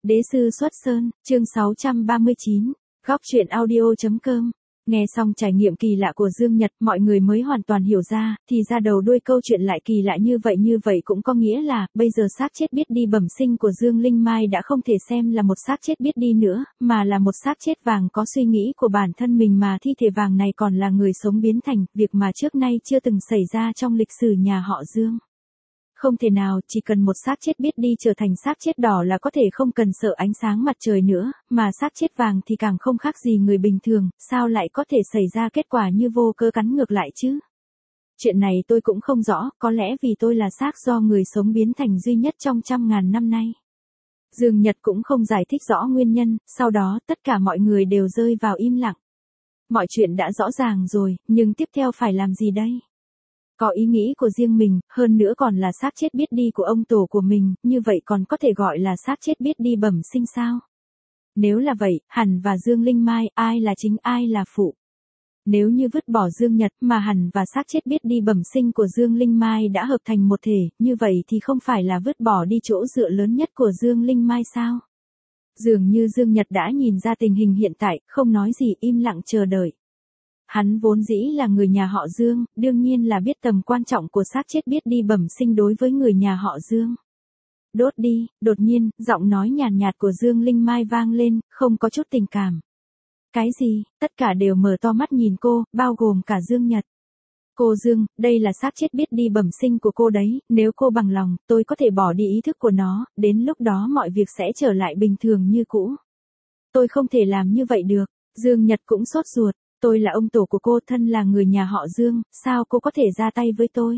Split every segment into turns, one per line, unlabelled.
Đế sư xuất sơn, chương 639, góc truyện audio.com. Nghe xong trải nghiệm kỳ lạ của Dương Nhật, mọi người mới hoàn toàn hiểu ra, thì ra đầu đuôi câu chuyện lại kỳ lạ như vậy cũng có nghĩa là, bây giờ xác chết biết đi bẩm sinh của Dương Linh Mai đã không thể xem là một xác chết biết đi nữa, mà là một xác chết vàng có suy nghĩ của bản thân mình, mà thi thể vàng này còn là người sống biến thành, việc mà trước nay chưa từng xảy ra trong lịch sử nhà họ Dương. Không thể nào, chỉ cần một xác chết biết đi trở thành xác chết đỏ là có thể không cần sợ ánh sáng mặt trời nữa, mà xác chết vàng thì càng không khác gì người bình thường, sao lại có thể xảy ra kết quả như vô cớ cắn ngược lại chứ? Chuyện này tôi cũng không rõ, có lẽ vì tôi là xác do người sống biến thành duy nhất trong trăm ngàn năm nay. Dương Nhật cũng không giải thích rõ nguyên nhân, sau đó tất cả mọi người đều rơi vào im lặng. Mọi chuyện đã rõ ràng rồi, nhưng tiếp theo phải làm gì đây? Có ý nghĩ của riêng mình, hơn nữa còn là xác chết biết đi của ông tổ của mình, như vậy còn có thể gọi là xác chết biết đi bẩm sinh sao? Nếu là vậy, Hàn và Dương Linh Mai, ai là chính ai là phụ? Nếu như vứt bỏ Dương Nhật mà Hàn và xác chết biết đi bẩm sinh của Dương Linh Mai đã hợp thành một thể, như vậy thì không phải là vứt bỏ đi chỗ dựa lớn nhất của Dương Linh Mai sao? Dường như Dương Nhật đã nhìn ra tình hình hiện tại, không nói gì, im lặng chờ đợi. Hắn vốn dĩ là người nhà họ Dương, đương nhiên là biết tầm quan trọng của xác chết biết đi bẩm sinh đối với người nhà họ Dương. Đốt đi, đột nhiên, giọng nói nhàn nhạt của Dương Linh Mai vang lên, không có chút tình cảm. Cái gì? Tất cả đều mở to mắt nhìn cô, bao gồm cả Dương Nhật. Cô Dương, đây là xác chết biết đi bẩm sinh của cô đấy, nếu cô bằng lòng, tôi có thể bỏ đi ý thức của nó, đến lúc đó mọi việc sẽ trở lại bình thường như cũ. Tôi không thể làm như vậy được, Dương Nhật cũng sốt ruột. Tôi là ông tổ của cô, thân là người nhà họ Dương, sao cô có thể ra tay với tôi?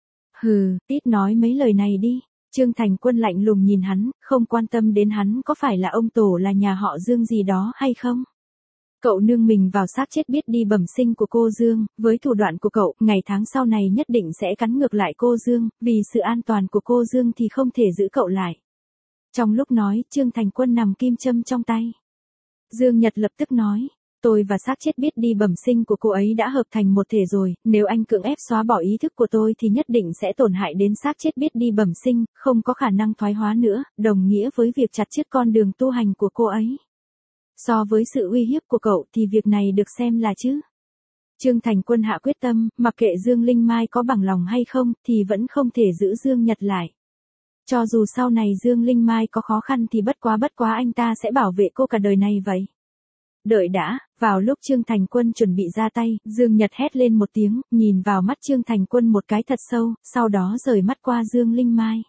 Hừ, ít nói mấy lời này đi. Trương Thành Quân lạnh lùng nhìn hắn, không quan tâm đến hắn có phải là ông tổ là nhà họ Dương gì đó hay không. Cậu nương mình vào xác chết biết đi bẩm sinh của cô Dương, với thủ đoạn của cậu, ngày tháng sau này nhất định sẽ cắn ngược lại cô Dương, vì sự an toàn của cô Dương thì không thể giữ cậu lại. Trong lúc nói, Trương Thành Quân nằm kim châm trong tay. Dương Nhật lập tức nói. Tôi và xác chết biết đi bẩm sinh của cô ấy đã hợp thành một thể rồi, nếu anh cưỡng ép xóa bỏ ý thức của tôi thì nhất định sẽ tổn hại đến xác chết biết đi bẩm sinh, không có khả năng thoái hóa nữa, đồng nghĩa với việc chặt đứt con đường tu hành của cô ấy. So với sự uy hiếp của cậu thì việc này được xem là chứ. Trương Thành Quân hạ quyết tâm, mặc kệ Dương Linh Mai có bằng lòng hay không thì vẫn không thể giữ Dương Nhật lại. Cho dù sau này Dương Linh Mai có khó khăn thì bất quá anh ta sẽ bảo vệ cô cả đời này vậy. Đợi đã, vào lúc Trương Thành Quân chuẩn bị ra tay, Dương Nhật hét lên một tiếng, nhìn vào mắt Trương Thành Quân một cái thật sâu, sau đó rời mắt qua Dương Linh Mai.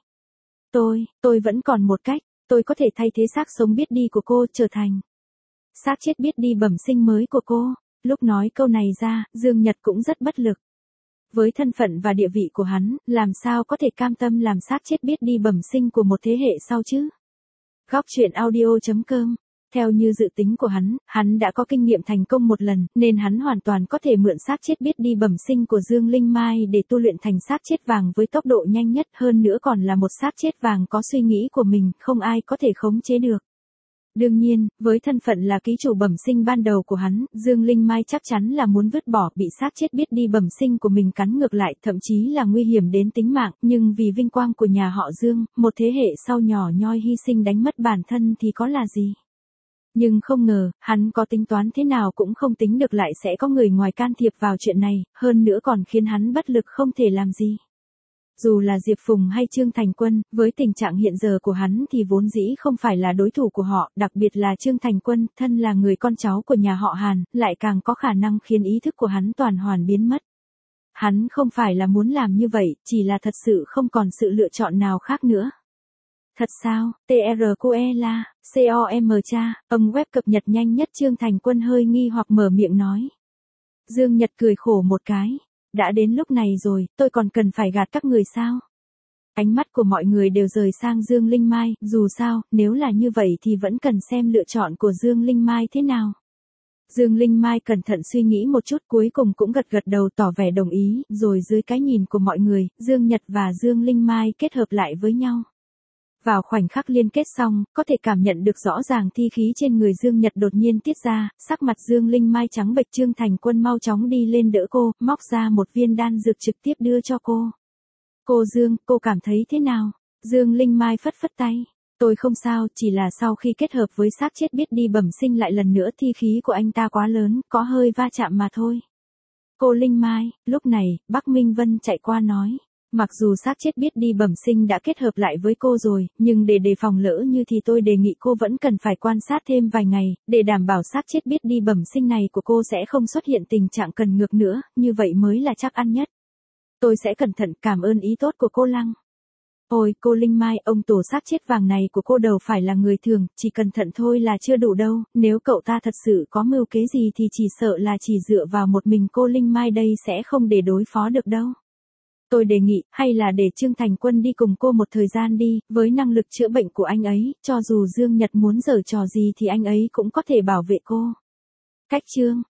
Tôi vẫn còn một cách, tôi có thể thay thế xác sống biết đi của cô trở thành xác chết biết đi bẩm sinh mới của cô. Lúc nói câu này ra, Dương Nhật cũng rất bất lực. Với thân phận và địa vị của hắn, làm sao có thể cam tâm làm xác chết biết đi bẩm sinh của một thế hệ sau chứ? Góc truyện audio.com. Theo như dự tính của hắn đã có kinh nghiệm thành công một lần, nên hắn hoàn toàn có thể mượn xác chết biết đi bẩm sinh của Dương Linh Mai để tu luyện thành xác chết vàng với tốc độ nhanh nhất, hơn nữa còn là một xác chết vàng có suy nghĩ của mình, không ai có thể khống chế được. Đương nhiên, với thân phận là ký chủ bẩm sinh ban đầu của hắn, Dương Linh Mai chắc chắn là muốn vứt bỏ, bị xác chết biết đi bẩm sinh của mình cắn ngược lại, thậm chí là nguy hiểm đến tính mạng, nhưng vì vinh quang của nhà họ Dương, một thế hệ sau nhỏ nhoi hy sinh đánh mất bản thân thì có là gì? Nhưng không ngờ, hắn có tính toán thế nào cũng không tính được lại sẽ có người ngoài can thiệp vào chuyện này, hơn nữa còn khiến hắn bất lực không thể làm gì. Dù là Diệp Phùng hay Trương Thành Quân, với tình trạng hiện giờ của hắn thì vốn dĩ không phải là đối thủ của họ, đặc biệt là Trương Thành Quân, thân là người con cháu của nhà họ Hàn, lại càng có khả năng khiến ý thức của hắn toàn hoàn biến mất. Hắn không phải là muốn làm như vậy, chỉ là thật sự không còn sự lựa chọn nào khác nữa. Thật sao? TRQE la, COM cha, ông web cập nhật nhanh nhất. Trương Thành Quân hơi nghi hoặc mở miệng nói. Dương Nhật cười khổ một cái. Đã đến lúc này rồi, tôi còn cần phải gạt các người sao? Ánh mắt của mọi người đều rời sang Dương Linh Mai, dù sao, nếu là như vậy thì vẫn cần xem lựa chọn của Dương Linh Mai thế nào. Dương Linh Mai cẩn thận suy nghĩ một chút, cuối cùng cũng gật đầu tỏ vẻ đồng ý, rồi dưới cái nhìn của mọi người, Dương Nhật và Dương Linh Mai kết hợp lại với nhau. Vào khoảnh khắc liên kết xong, có thể cảm nhận được rõ ràng thi khí trên người Dương Nhật đột nhiên tiết ra, sắc mặt Dương Linh Mai trắng bệch. Trương Thành Quân mau chóng đi lên đỡ cô, móc ra một viên đan dược trực tiếp đưa cho cô. Cô Dương, cô cảm thấy thế nào? Dương Linh Mai phất phất tay. Tôi không sao, chỉ là sau khi kết hợp với xác chết biết đi bẩm sinh lại lần nữa thi khí của anh ta quá lớn, có hơi va chạm mà thôi. Cô Linh Mai, lúc này, Bắc Minh Vân chạy qua nói. Mặc dù xác chết biết đi bẩm sinh đã kết hợp lại với cô rồi, nhưng để đề phòng lỡ như thì tôi đề nghị cô vẫn cần phải quan sát thêm vài ngày, để đảm bảo xác chết biết đi bẩm sinh này của cô sẽ không xuất hiện tình trạng cần ngược nữa, như vậy mới là chắc ăn nhất. Tôi sẽ cẩn thận, cảm ơn ý tốt của cô Lăng. Ôi, cô Linh Mai, ông tổ xác chết vàng này của cô đâu phải là người thường, chỉ cẩn thận thôi là chưa đủ đâu, nếu cậu ta thật sự có mưu kế gì thì chỉ sợ là chỉ dựa vào một mình cô Linh Mai đây sẽ không để đối phó được đâu. Tôi đề nghị, hay là để Trương Thành Quân đi cùng cô một thời gian đi, với năng lực chữa bệnh của anh ấy, cho dù Dương Nhật muốn giở trò gì thì anh ấy cũng có thể bảo vệ cô. Cách Trương